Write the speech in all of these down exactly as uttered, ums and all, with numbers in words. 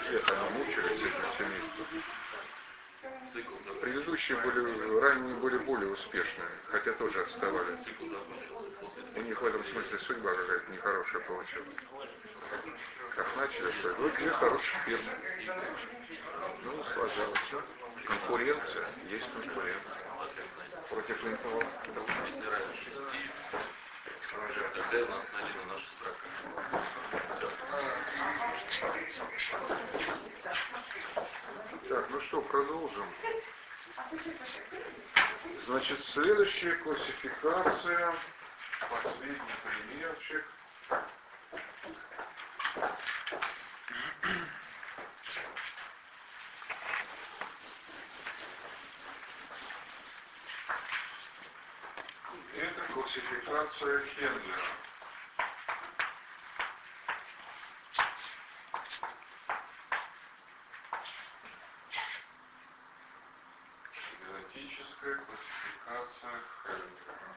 лет они мучились этим семейством. Предыдущие были, ранние были более успешные, хотя тоже отставали. У них в этом смысле судьба какая-то нехорошая получилась. Как начали, что вот две хорошие фирмы. Ну, сложилось. Конкуренция, есть конкуренция. Против этого Так, ну что, продолжим. Значит, следующая классификация, последний примерчик. Это классификация Хендлера. Генетическая классификация Хендлера.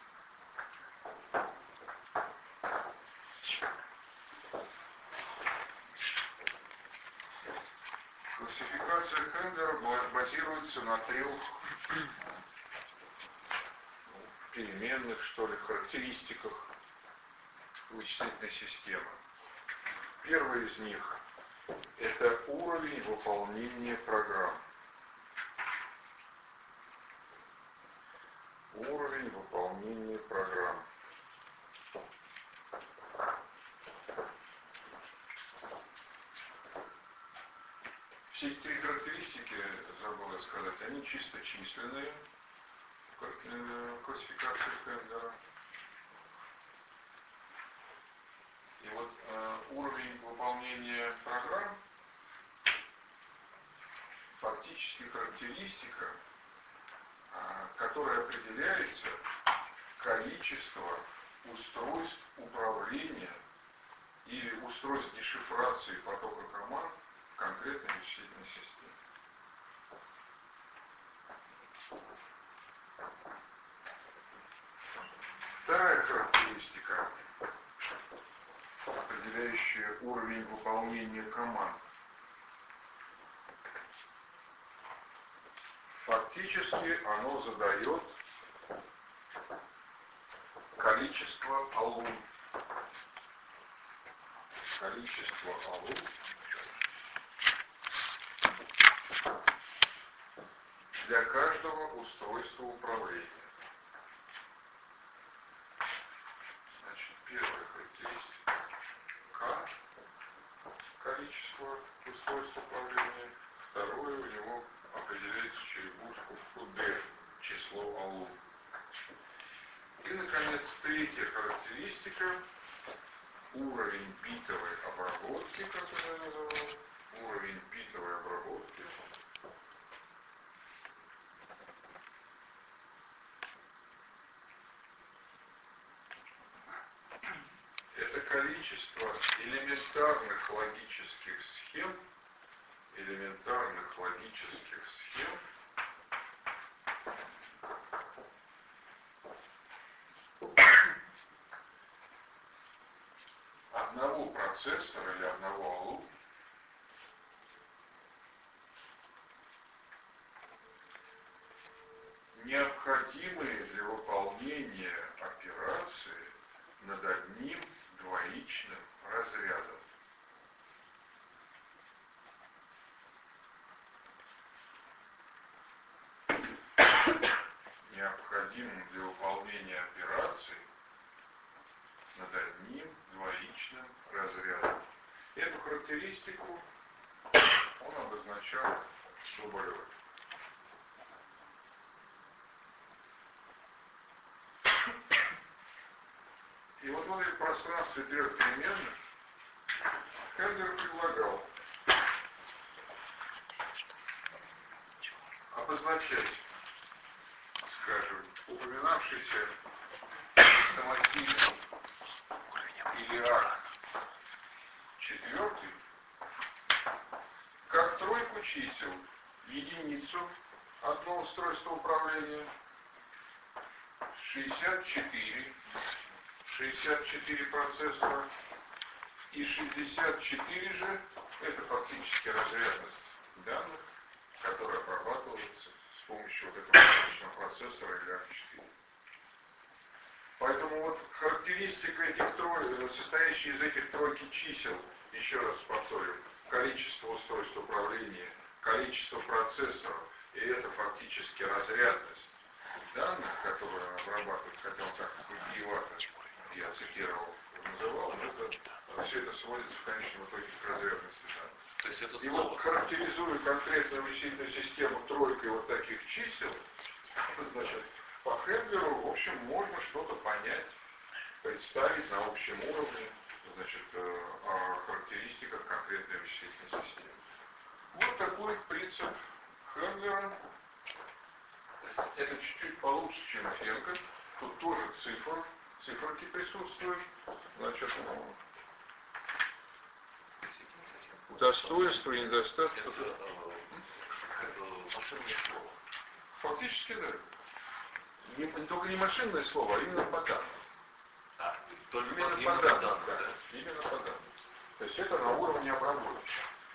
Классификация Хендлера базируется на трех переменных, что ли, характеристиках вычислительной системы. Первый из них – это уровень выполнения программ. Уровень выполнения программ. Все эти три характеристики, забыл я сказать, они чисто численные в классификации Хендлера. И вот э, уровень выполнения программ фактически характеристика, э, которая определяется количеством устройств управления или устройств дешифрации потока команд в конкретной вычислительной системе. Вторая характеристика, определяющая уровень выполнения команд. Фактически оно задает количество алун. Количество алун для каждого устройства управления. Значит, первая характеристика К, количество устройств управления. Второе у него определяется через букву D, число алун. И, наконец, третья характеристика – уровень битовой обработки, как я называл. Уровень битовой обработки. Это количество элементарных логических схем, элементарных логических схем, одного процессора или одного алун, необходимые для выполнения операции над одним двоичным разрядом. Необходимым для выполнения операций над одним двоичным разрядом. Эту характеристику он обозначал Соболевым. И вот в этой пространстве трех переменных Хендлер предлагал обозначать, скажем, упоминавшийся самостийный или акт четвертый как тройку чисел: единицу, одно устройство управления, шестьдесят четыре, шестьдесят четыре процессора и шестьдесят четыре же Это фактически разрядность данных, которые обрабатываются с помощью вот этого мощного процессора или ар четыре. Поэтому вот характеристика этих трой, состоящая из этих тройки чисел, еще раз повторю, количество устройств управления, количество процессоров, и это фактически разрядность данных, которые он обрабатывает, хотя он так витиевато, я цитировал, называл, но это, все это сводится в конечном итоге к разрядности данных. То есть это и вот характеризуя конкретную вычислительную систему тройкой вот таких чисел, значит, по Хендлеру, в общем, можно что-то понять, представить на общем уровне, значит, о характеристиках конкретной вычислительной системы. Вот такой принцип Хендлера. Это чуть-чуть получше, чем Фенкель. Тут тоже цифр, циферки присутствуют. Значит, ну, достоинства и недостатки. Фактически, да. Не, не только не машинное слово, а именно по данным. А, только именно по, по данным, данным, да. да. Именно по данным. То есть это на уровне обработки.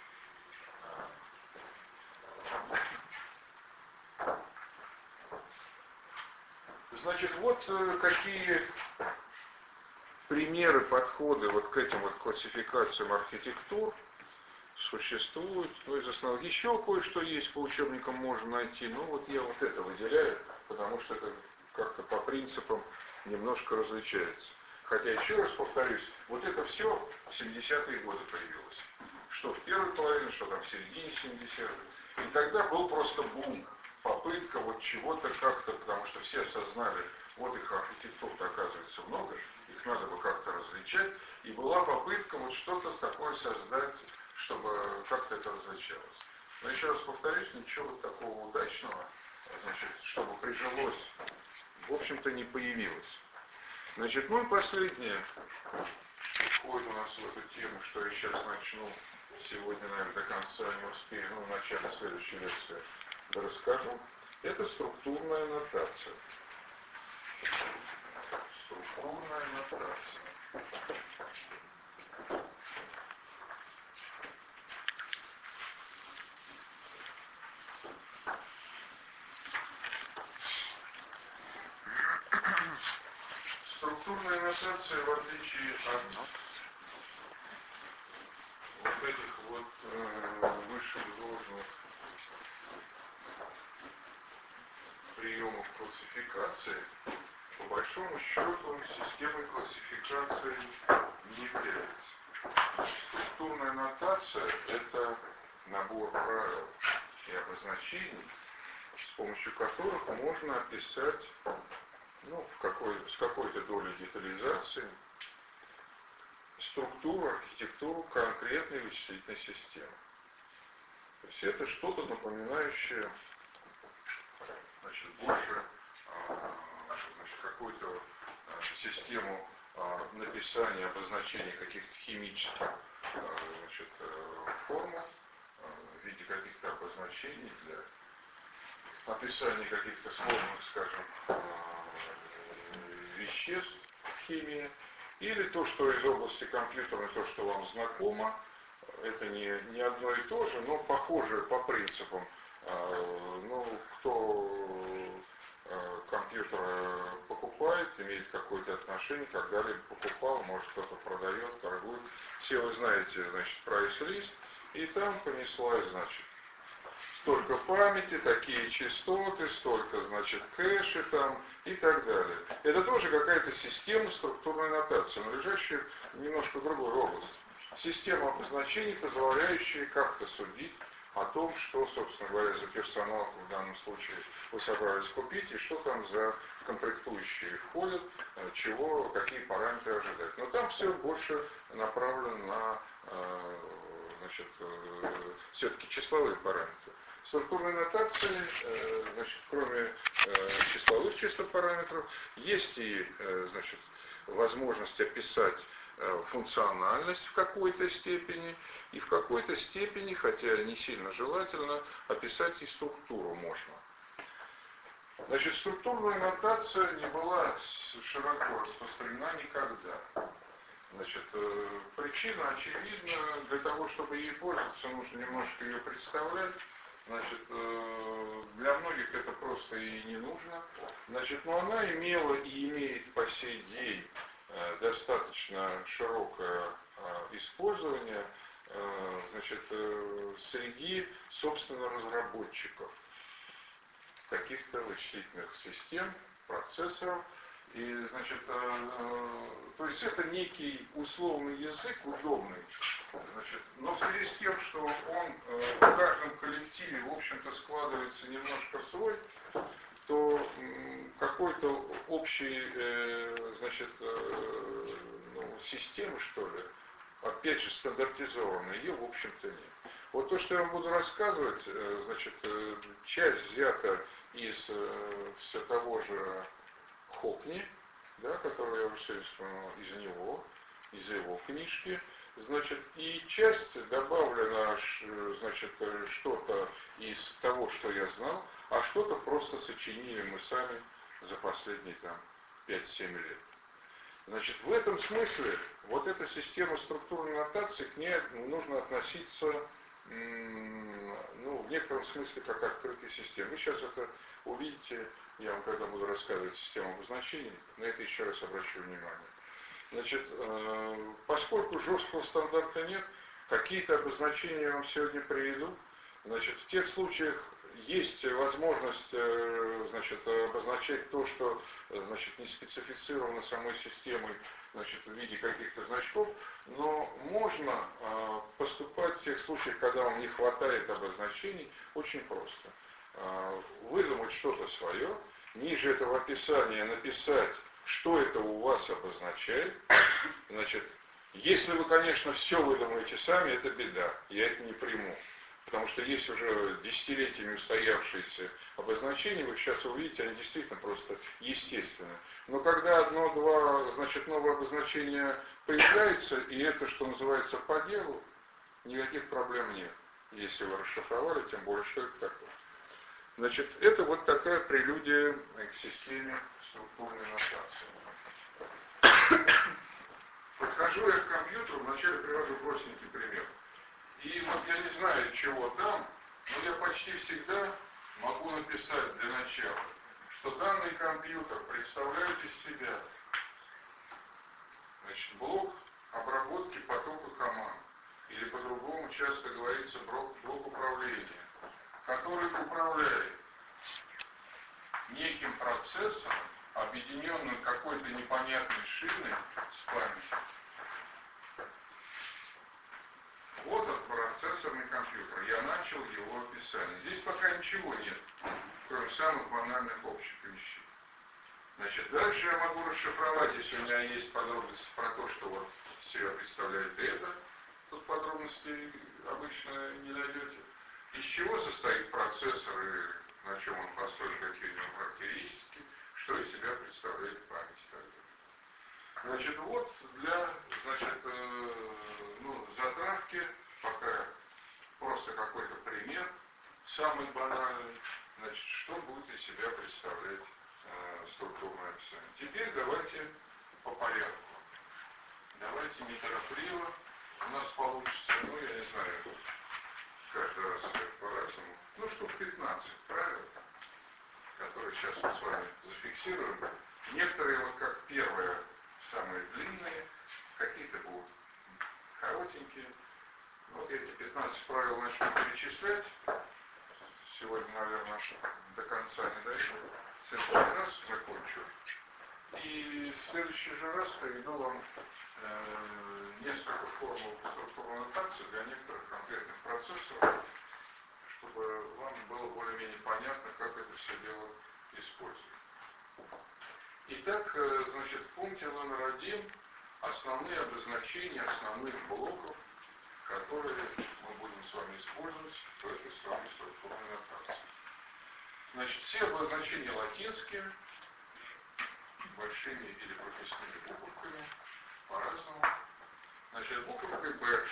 Значит, вот какие примеры, подходы вот к этим вот классификациям архитектур существуют. Ну, из основных еще кое-что есть по учебникам можно найти. Но вот я вот это выделяю, потому что это как-то по принципам немножко различается. Хотя, еще раз повторюсь, вот это все в семидесятые годы появилось. Что в первой половине, что там в середине семидесятых. И тогда был просто бум. Попытка вот чего-то как-то, потому что все осознали, вот их архитектур-то оказывается много, их надо бы как-то различать, и была попытка вот что-то такое создать, чтобы как-то это различалось. Но еще раз повторюсь, ничего вот такого удачного, значит, чтобы прижилось, в общем-то не появилось. Значит, ну и последнее, входит у нас в эту тему, что я сейчас начну, сегодня, наверное, до конца не успею, но в начале следующей лекции расскажу, это структурная нотация. Структурная нотация. Структурная нотация, в отличие от вот этих вот э, вышеизложенных приемов классификации, по большому счету, системой классификации не является. Структурная нотация – это набор правил и обозначений, с помощью которых можно описать, ну, в какой, с какой-то долей детализации структуру, архитектуру конкретной вычислительной системы. То есть это что-то напоминающее, значит, больше значит, какую-то систему написания, обозначения каких-то химических значит, формул в виде каких-то обозначений для описания каких-то сложных, скажем, веществ в химии, или то, что из области компьютера, то, что вам знакомо, это не, не одно и то же, но похоже по принципам. Ну, кто компьютер покупает, имеет какое-то отношение, когда-либо покупал, может кто-то продает, торгует. Все вы знаете, значит, прайс-лист, и там понеслась, значит, столько памяти, такие частоты, столько, значит, кэши там и так далее. Это тоже какая-то система структурной нотации, но лежащая в немножко другой области. Система обозначений, позволяющая как-то судить о том, что, собственно говоря, за персонал в данном случае вы собрались купить, и что там за комплектующие входят, чего, какие параметры ожидать. Но там все больше направлено на, значит, все-таки числовые параметры. Структурной нотации, значит, кроме числовых числа параметров, есть и, значит, возможность описать функциональность в какой-то степени, и в какой-то степени, хотя не сильно желательно, описать и структуру можно. Значит, структурная нотация не была широко распространена никогда. Значит, причина очевидна. Для того, чтобы ей пользоваться, нужно немножко ее представлять. Значит, для многих это просто и не нужно. Значит, но она имела и имеет по сей день достаточно широкое использование, значит, среди, собственно, разработчиков каких-то вычислительных систем, процессоров. И, значит, то есть это некий условный язык, удобный, значит, но в связи с тем, что он в каждом коллективе, в общем-то, складывается немножко свой, то какой-то общей, значит, ну, системы, что ли, опять же, стандартизованной, ее, в общем-то, нет. Вот то, что я вам буду рассказывать, значит, часть взята из все того же Хокни, да, который я уже сегодня вспоминал, из него, из его книжки, значит, и часть добавлена, значит, что-то из того, что я знал, а что-то просто сочинили мы сами за последние там пять-семь лет. Значит, в этом смысле вот эта система структурной нотации, к ней нужно относиться, ну, в некотором смысле как открытой системе. Вы сейчас это увидите, я вам когда буду рассказывать систему обозначений, на это еще раз обращу внимание. Значит, поскольку жесткого стандарта нет, какие-то обозначения я вам сегодня приведу. Значит, в тех случаях есть возможность, значит, обозначать то, что, значит, не специфицировано самой системой, значит, в виде каких-то значков, но можно поступать в тех случаях, когда вам не хватает обозначений, очень просто. Выдумать что-то свое, ниже этого описания написать, что это у вас обозначает. Значит, если вы, конечно, все выдумаете сами, это беда, я это не приму. Потому что есть уже десятилетиями устоявшиеся обозначения, вы сейчас увидите, они действительно просто естественны. Но когда одно-два, значит, новое обозначение появляется, и это, что называется, по делу, никаких проблем нет. Если вы расшифровали, тем более, что это такое. Значит, это вот такая прелюдия к системе структурной нотации. Подхожу я к компьютеру, вначале привожу простенький пример. И вот я не знаю, чего там, но я почти всегда могу написать для начала, что данный компьютер представляет из себя, значит, блок обработки потока команд, или по-другому часто говорится блок, блок управления, который управляет неким процессом, объединенным какой-то непонятной шиной с памятью. Вот этот процессорный компьютер. Я начал его описание. Здесь пока ничего нет, кроме самых банальных общих вещей. Значит, дальше я могу расшифровать, если у меня есть подробности про то, что вот себя представляет это. Тут подробностей обычно не найдете. Из чего состоит процессор и на чем он построен, какие у него характеристики, что из себя представляет память и так далее. Значит, вот для, значит, э, ну, затравки, пока просто какой-то пример, самый банальный, значит, что будет из себя представлять э, структурное описание. Теперь давайте по порядку. Давайте неторопливо. У нас получится, ну, я не знаю, каждый раз по-разному, ну, штук пятнадцать правил, которые сейчас мы с вами зафиксируем. Некоторые, вот как первое, самые длинные, какие-то будут коротенькие. Вот эти пятнадцать правил начну перечислять. Сегодня, наверное, до конца не дойду. В следующий раз закончу. И в следующий же раз приведу вам э, несколько формул структурной нотации для некоторых конкретных процессоров, чтобы вам было более-менее понятно, как это все дело использовать. Итак, значит, в пункте номер один основные обозначения основных блоков, которые мы будем с вами использовать в этой с вами структурной нотации. Значит, все обозначения латинские, большими или прописными буковками, по-разному. Значит, буковкой Б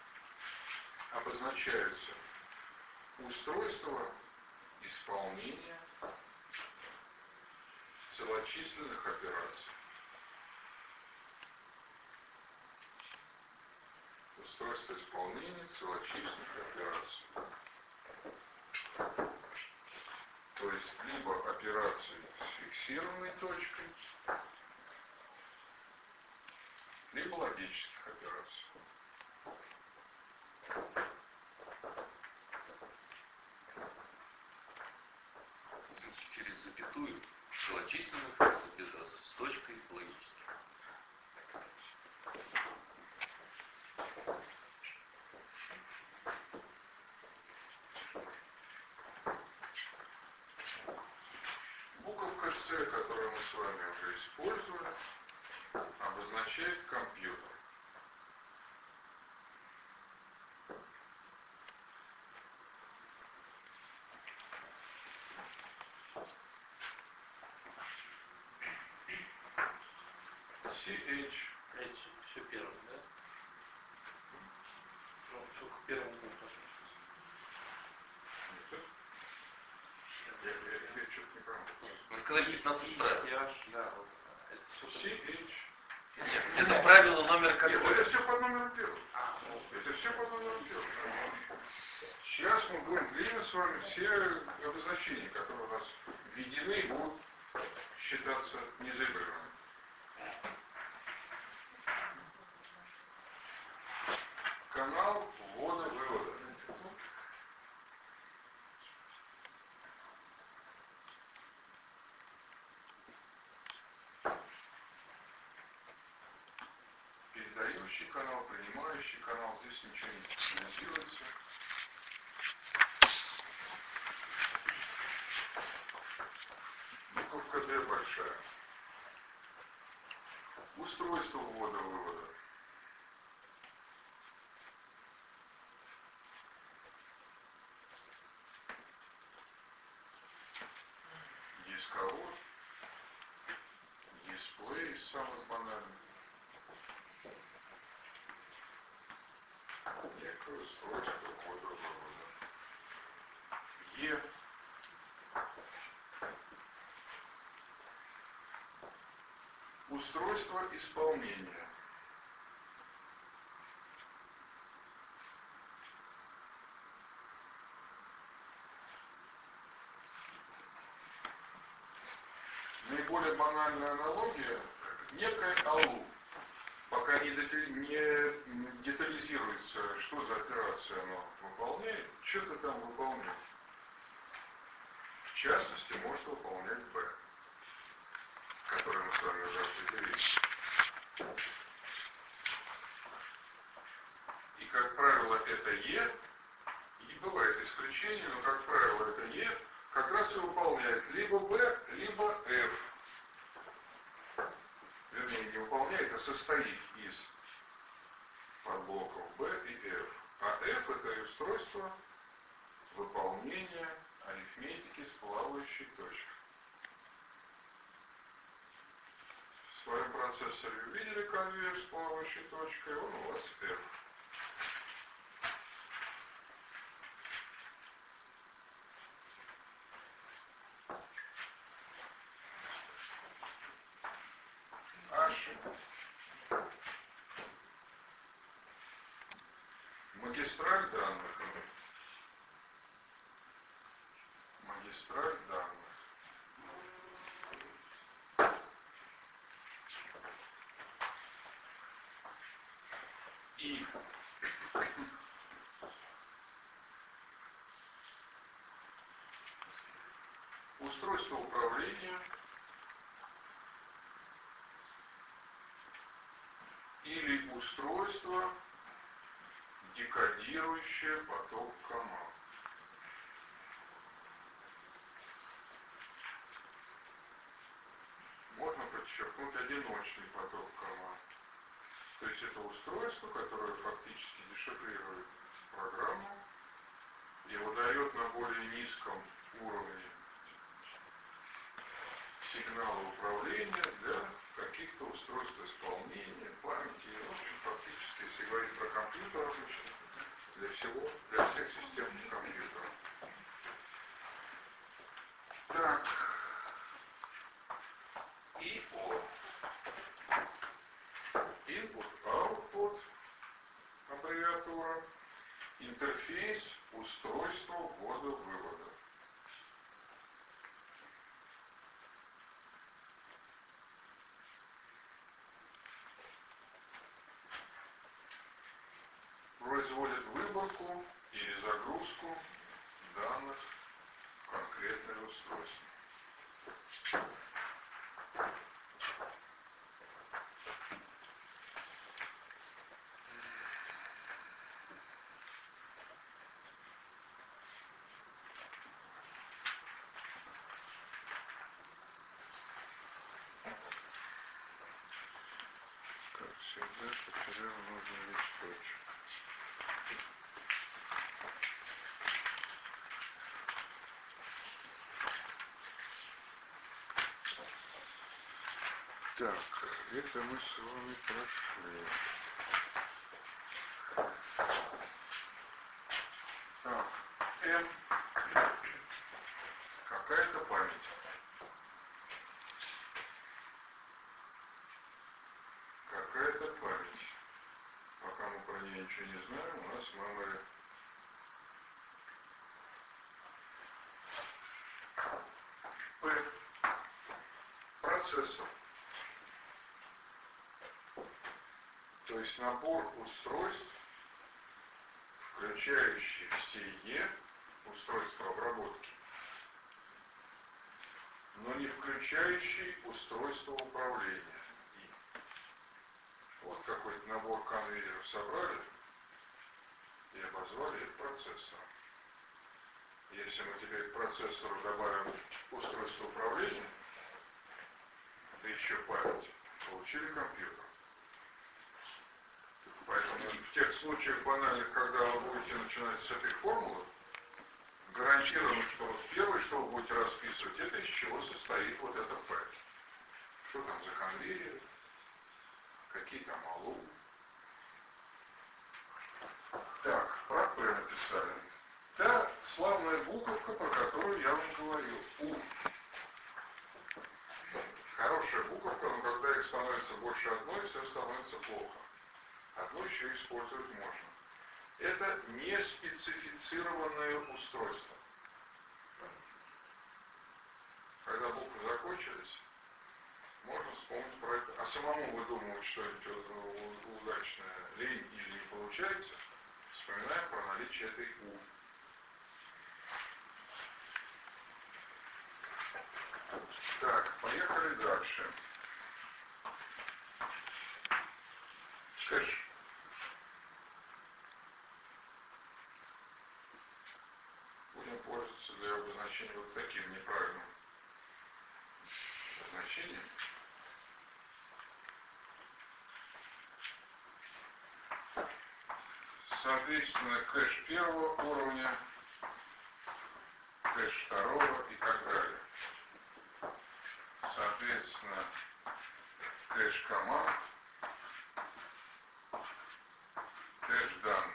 обозначаются устройства исполнения целочисленных операций. устройство исполнения целочисленных операций. То есть либо операции с фиксированной точкой, либо логических операций. В смысле, через запятую целочисленных, запятая с точкой логических. Буковка С, которую мы с вами уже использовали, обозначает компьютер. си эйч. Это все первым, да? Ну, только первым пунктом. Я, я, я что-то не пойму. Вы сказали пятнадцать правил. Да, вот. Это все. си эйч. Нет, это правило номер Нет, какое? это все по номеру первому. А, ну, Это все по номеру первому. Сейчас мы будем длинно с вами все обозначения, которые у нас введены, будут считаться незабываемыми. Канал ввода-вывода. Передающий канал, принимающий канал, здесь ничего не сигнализируется. Буковка Д большая. Устройство ввода-вывода. Дисковод. Дисплей из самых банальных. Некое устройство ввода-вывода. Е. Устройство исполнения. Наиболее банальная аналогия — некое АЛУ. Пока не детализируется, что за операцию оно выполняет, что-то там выполняет. В частности, может выполнять Б, который мы с вами уже определили. И, как правило, это Е, и бывает исключение, но, как правило, это Е как раз и выполняет либо Б, либо F. Вернее, не выполняет, а состоит из подблоков B и F. А F — это устройство выполнения арифметики с плавающей точкой. В своем процессоре увидели конвейер с плавающей точкой, он у вас F. H. Магистраль данных. Магистраль данных. И устройство управления или устройство, декодирующее поток команд. Можно подчеркнуть одиночный поток команд. То есть это устройство, которое фактически дешифрирует программу и выдает на более низком уровне сигналы управления для каких-то устройств исполнения, памяти. В общем, фактически, если говорить про компьютер обычно, для всего, для всех систем компьютера. Так. И О. Input, output, аббревиатура. интерфейс устройства ввода-вывода. Производит выборку или загрузку данных в конкретное устройство. Как всегда, потерял нужный листочек. Так, это мы с вами прошли. Так, М. Какая-то память. Какая-то память. Пока мы про нее ничего не знаем, у нас memory. П. Процессор. То есть набор устройств, включающий все Е, устройства обработки, но не включающий устройство управления. И. Вот какой-то набор конвейеров собрали и обозвали их процессором. Если мы теперь к процессору добавим устройство управления, да еще память, получили компьютер. Поэтому в тех случаях банальных, когда вы будете начинать с этой формулы, гарантированно, что вот первое, что вы будете расписывать, это из чего состоит вот эта память. Что там за конвейер, какие там аллу. Так, про П написали. Та славная буковка, про которую я вам говорил. У. Хорошая буковка, но когда их становится больше одной, все становится плохо. Одно еще использовать можно. Это не специфицированное устройство. Когда буквы закончились, можно вспомнить про это. А самому выдумывать что-нибудь удачное, лень или не получается, вспоминаем про наличие этой У. Так, поехали дальше. Кэш. Будем пользоваться для обозначения вот таким неправильным значением. Соответственно, кэш первого уровня, кэш второго и так далее. Соответственно, кэш команд, кэш данных.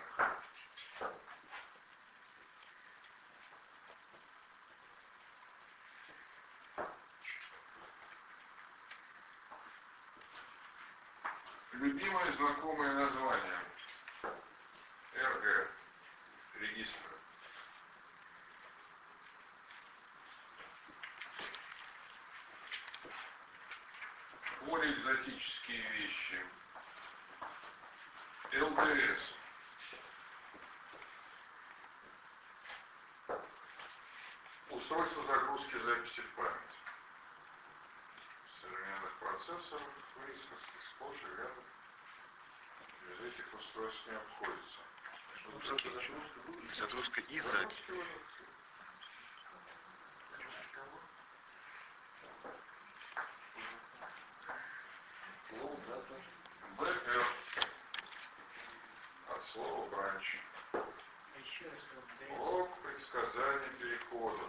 Любимое знакомое название. эр гэ. Регистр. Более экзотические вещи. эл дэ эс. Устройство загрузки записи в память. В современных процессорах, выисках, сплошь и рядом без этих устройств не обходится. Загрузка и запись. бэ эр. От слова бранч. Блок предсказаний переходов.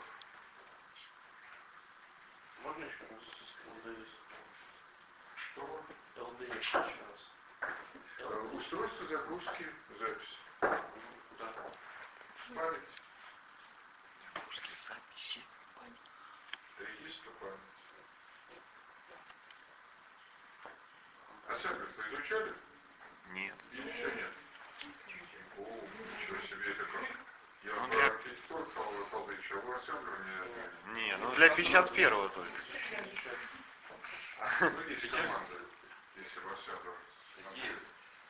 Можно еще раз эл дэ эс? Что? эл дэ эс еще раз. Устройство загрузки записи. Куда? Память. Загрузки записи. Регистр память. Ассемблер-то изучали? Нет. Или еще нет? О, ничего себе. тебе это как? Я Ну, за для- архитектуру Павла Павловича, а вы ассемблер не... Не, ну для пятьдесят первого то есть. Ну, есть команда, если в ассемблер. Есть.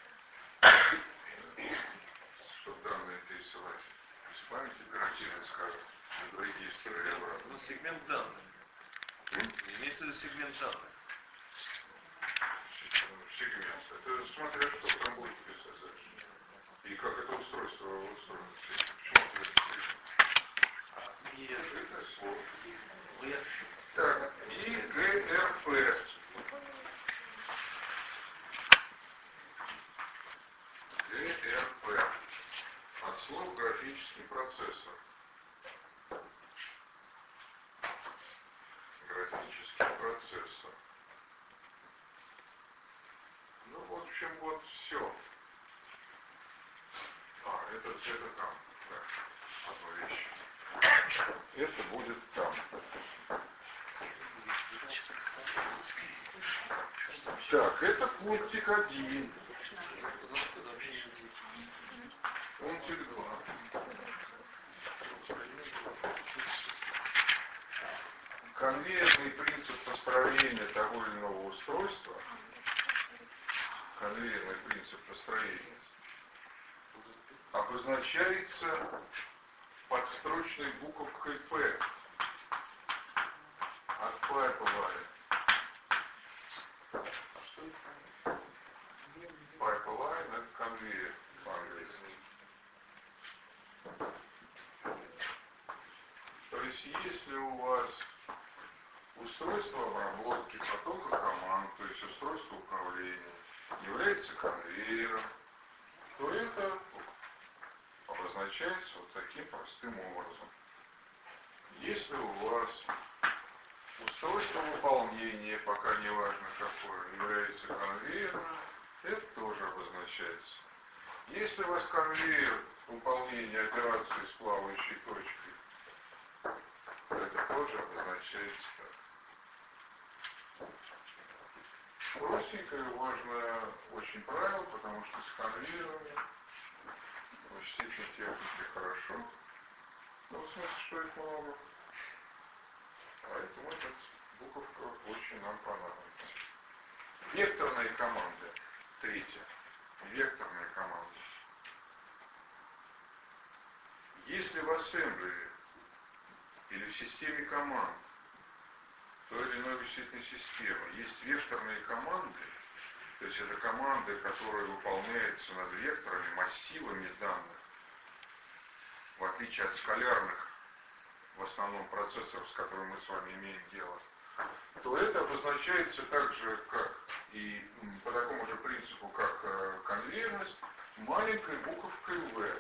Чтобы данные пересылать из памяти, оперативно, скажем, на регистры и обратно. Ну, сегмент данных. Имеется в виду сегмент данных. Сегмент. Это смотря что там будет писать дальше. И как это устройство устроено. Почему это сегмент? Это слово. Так, и ГРП. ГРП. От слов графический процессор. Графический процессор. Ну, в общем, вот все. А, это, это там. Да, одна вещь. Это будет там. Так, это пунктик один. Пунктик два. Конвейерный принцип построения того или иного устройства, конвейерный принцип построения, обозначается подстрочной буковкой P от pipeline. Pipeline — это конвейер по-английски. То есть, если у вас устройство обработки потока команд, то есть устройство управления, является конвейером, то это обозначается вот таким простым образом. Если у вас устройство выполнения, пока не важно какое, является конвейером, это тоже обозначается. Если у вас конвейер выполнения операции с плавающей точкой, это тоже обозначается так. Простенькое, важное очень правило, потому что с конвейерами в вычислительной технике хорошо, но в смысле, что их много. Поэтому эта буковка очень нам понадобится. Векторные команды. Третье. Векторные команды. Если в ассемблере или в системе команд той или иной вычислительной системы есть векторные команды, то есть это команды, которые выполняются над векторами, массивами данных, в отличие от скалярных, в основном процессоров, с которыми мы с вами имеем дело, то это обозначается так же, как и по такому же принципу, как конвейерность, маленькой буковкой V.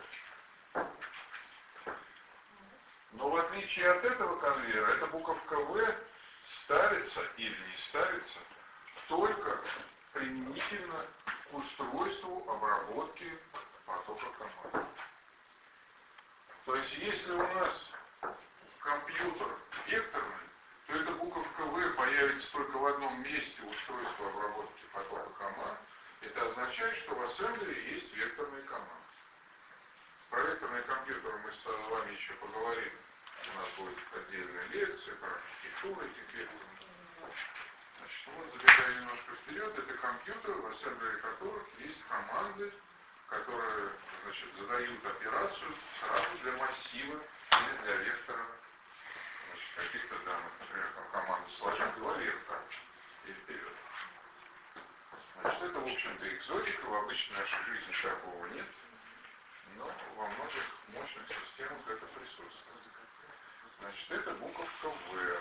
Но в отличие от этого конвейера, эта буковка V ставится или не ставится только применительно к устройству обработки потока команд. То есть, если у нас компьютер векторный, то эта буковка V появится только в одном месте устройства обработки потока команд. Это означает, что в ассемблере есть векторные команды. Про векторные компьютеры мы с вами еще поговорим. У нас будет отдельная лекция про архитектуру этих векторных. Значит, вот забегая немножко вперед, это компьютеры, в ассемблере которых есть команды, которые, значит, задают операцию сразу для массива или для вектора, значит, каких-то данных. Например, там команда сложи два вектора и вперед. Значит, это, в общем-то, экзотика. В обычной нашей жизни такого нет. Но во многих мощных системах это присутствует. Значит, это буковка V.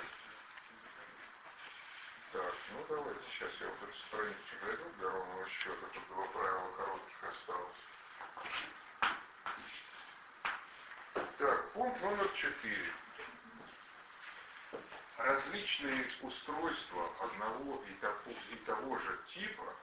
Так, ну давайте, сейчас я вот эту страницу зайду для ровного счета. Тут два правила коротких осталось. Так, пункт номер четыре. Различные устройства одного и того, и того же типа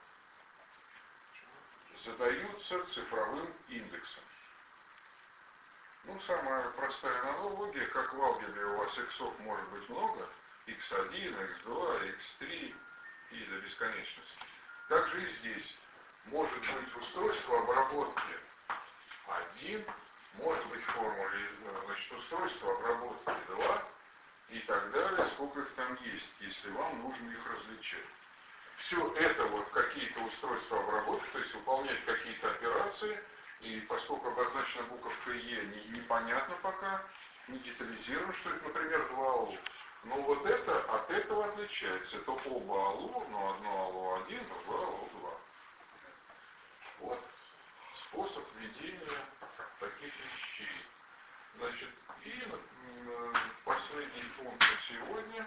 задаются цифровым индексом. Ну, самая простая аналогия, как в алгебре у вас иксов может быть много, икс один, икс два, икс три и до бесконечности. Также и здесь может быть устройство обработки один может быть в формуле, значит, устройство обработки два и так далее, сколько их там есть, если вам нужно их различать. Все это вот какие-то устройства обработки, то есть выполнять какие-то операции, и поскольку обозначена буковка Е, не, непонятно пока, не детализировано, что это, например, два АЛУ. Но вот это от этого отличается. Это оба АЛУ, но одно АЛУ один, другое АЛУ два. Вот способ ведения таких вещей. Значит, и последний пункт на сегодня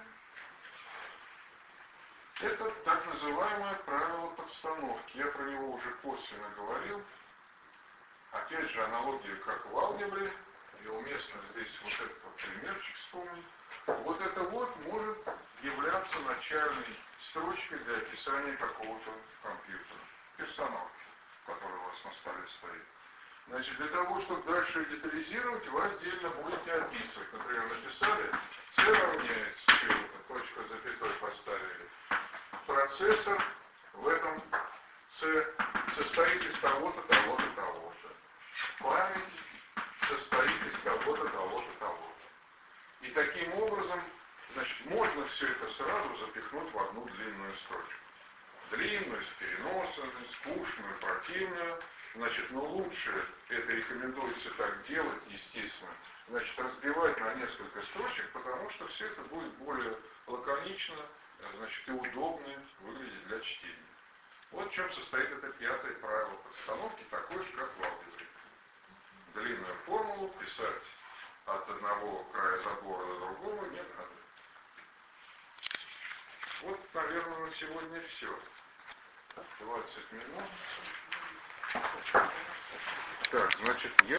— это так называемое правило подстановки. Я про него уже косвенно говорил. Опять же, аналогия как в алгебре, и уместно здесь вот этот вот примерчик вспомнить. Вот это вот может являться начальной строчкой для описания какого-то компьютера, персонажа, который у вас на столе стоит. Значит, для того, чтобы дальше детализировать, вы отдельно будете описывать. Например, написали C равняется чему-то, точка запятой поставили. Процессор в этом C состоит из того-то, того-то, того-то. Память состоит из того-то, того-то, того-то. И таким образом, значит, можно все это сразу запихнуть в одну длинную строчку. Длинную, с переносом, скучную, противную. Значит, но лучше, это рекомендуется так делать, естественно, значит, разбивать на несколько строчек, потому что все это будет более лаконично, значит, и удобно выглядеть для чтения. Вот в чем состоит это пятое правило подстановки, такое же, как в алгебре. Длинную формулу писать от одного края забора до другого не надо. Вот, наверное, на сегодня все. двадцать минут. Так, значит, я...